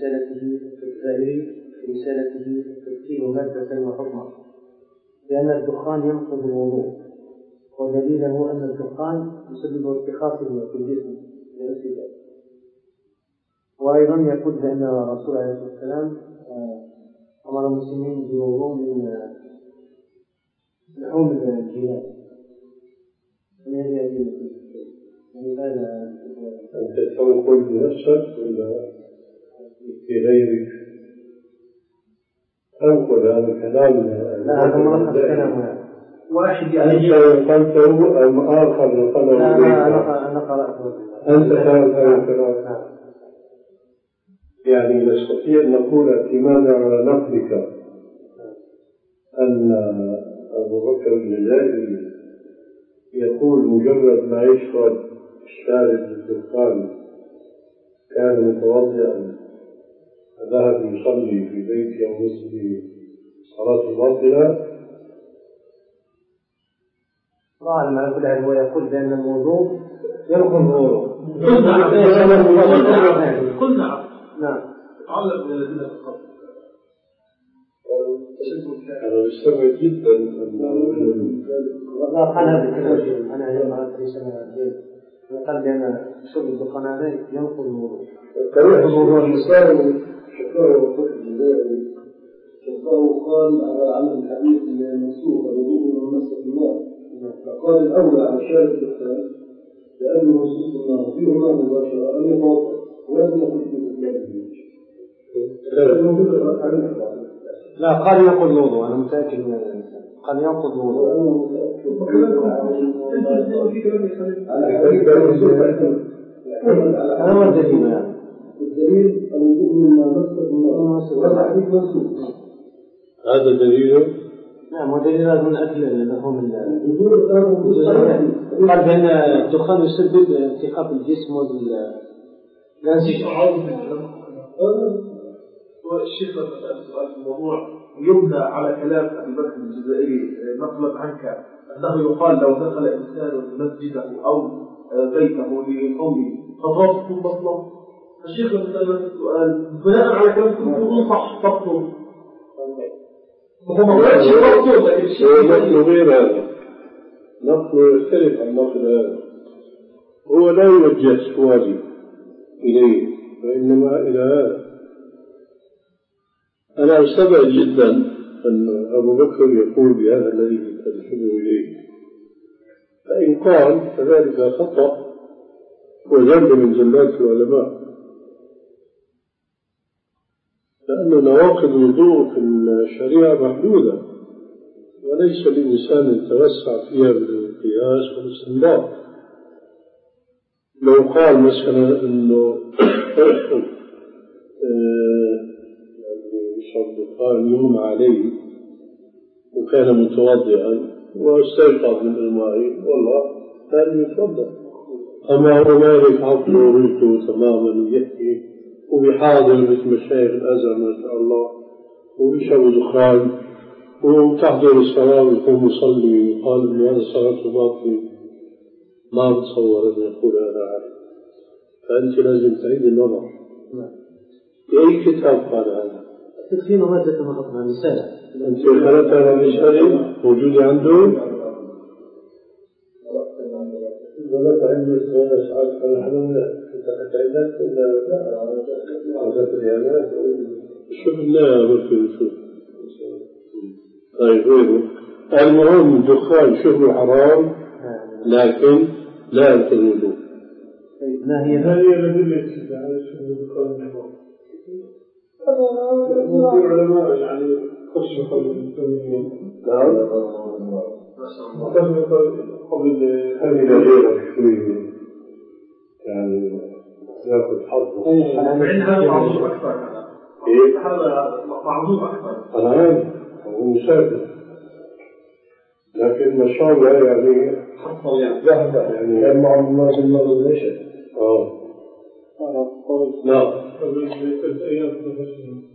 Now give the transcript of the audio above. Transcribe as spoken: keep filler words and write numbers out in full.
رسالته الزائري في رسالته تدخين مادة وحكمة لأن الدخان ينقض الوضوء، ودليله أن الدخان يسبب ارتخاء في الجسم للأسباب. وأيضا يقول بأن الرسول عليه الصلاة والسلام أمر المسلمين بالوضوء من لحوم الجمال. أنت تقول بنفسك ولا في غيرك؟ أنقل هذا الكلام. لا هذا ملخص كلام واحد يعني قلته أم آخر نقله. لا لا أنا قرأته. أنت قرأت هذا الكلام. يعني نستطيع أن نقول اعتمادا على نقلك أن أبو بكر الجزائري يقول مجرد ما يشرب الشارب الدخان كان متوضئا ذهب يصلي في بيته أو مسجده صلاة باطلة. طبعا ما يقول هو يقول بأن الموضوع ينقض الوضوء. قل نعم. نعم. تعلق من الذين تقبل. أنا مستغرب جدا أن لا قال هذا أنا يوم هذا قال بأن شرب الدخان هذا ينقض الوضوء. الموضوع المسائل شكره وفق الجزائري شكره قال على عمل الحديث المنسوخ الوضوء من مس الماء، فقال الأولى على شارب الدخان لأنه نصوص النار فيهما مباشرة أن يتوضأ ولم يكن في إسلامه. لا قال ينقض الوضوء، أنا متأكد من هذا. قال ينقض الوضوء. هذا هو الدليل يعني. الدليل الوضوء مما مس الماء منسوخ. هذا دليله. نعم ودليل هذا من أكل لهم قال بأن الدخان يسبب ارتخاء الجسم والأنسجة. والشيخ سؤال في الموضوع يبنى على كلام أبي بكر الجزائري نقلا عنك أنه يقال لو دخل إنسان مسجده أو بيته لقوله خطوات بطلة. الشيخ مثلا السؤال بناء على كلام يقول صح تبطل وهو ما قالش تبطل لكن الشيخ نقل غير هذا، نقل يختلف عن نقل هذا. هو لا يوجه سؤالي إليه وإنما إلى هذا. أنا أستبعد جدا أن أبو بكر يقول بهذا الذي تدخله إليه، فإن قال فذلك خطأ وذنب من زلات العلماء، لأن نواقض الوضوء في الشريعة محدودة وليس للإنسان يتوسع فيها بالقياس والاستنباط. لو قال مثلا أنه قال يوم عليه وكان متوضئا واستيقظ من الماء والله كان يتوضأ، أما هو ما يفعل ضرورته تماما ويحكي وبحاضر مثل مشايخ الأزهر ما شاء الله وبيشرب دخان وتحضر الصلاة ويقوم يصلي ويقال إنه هذا صلاة باطلة، ما بتصور أن يقول هذا عالم. فأنت لازم تعيد النظر. بأي كتاب قال هذا؟ تدخين مادة وحكمة رسالة. أنت خلت هذا الرسالة موجودة عنده؟ ولك عنده سؤال أشعار فنحن كنت عندك ولا عزت اليامات؟ شوف الله بكر شوف. طيب غيره. المهم الدخان شبه حرام لكن لا ينقض الوضوء. ما هي هذه الأدلة تشد على شبه الدخان حرام. في علماء يعني خشوا قبل التنمية. نعم. قبل هذه غيرك شوي يعني ياخذ حظه. هذا معذور أكثر. إيه؟ هذا معذور أكثر. الآن هو مسافر لكن ما شاء الله يعني حصل يعني ذهب يعني كان مع الله بالمرض ليش؟ آه. أنا قلت نعم. قبل ثلاثة أيام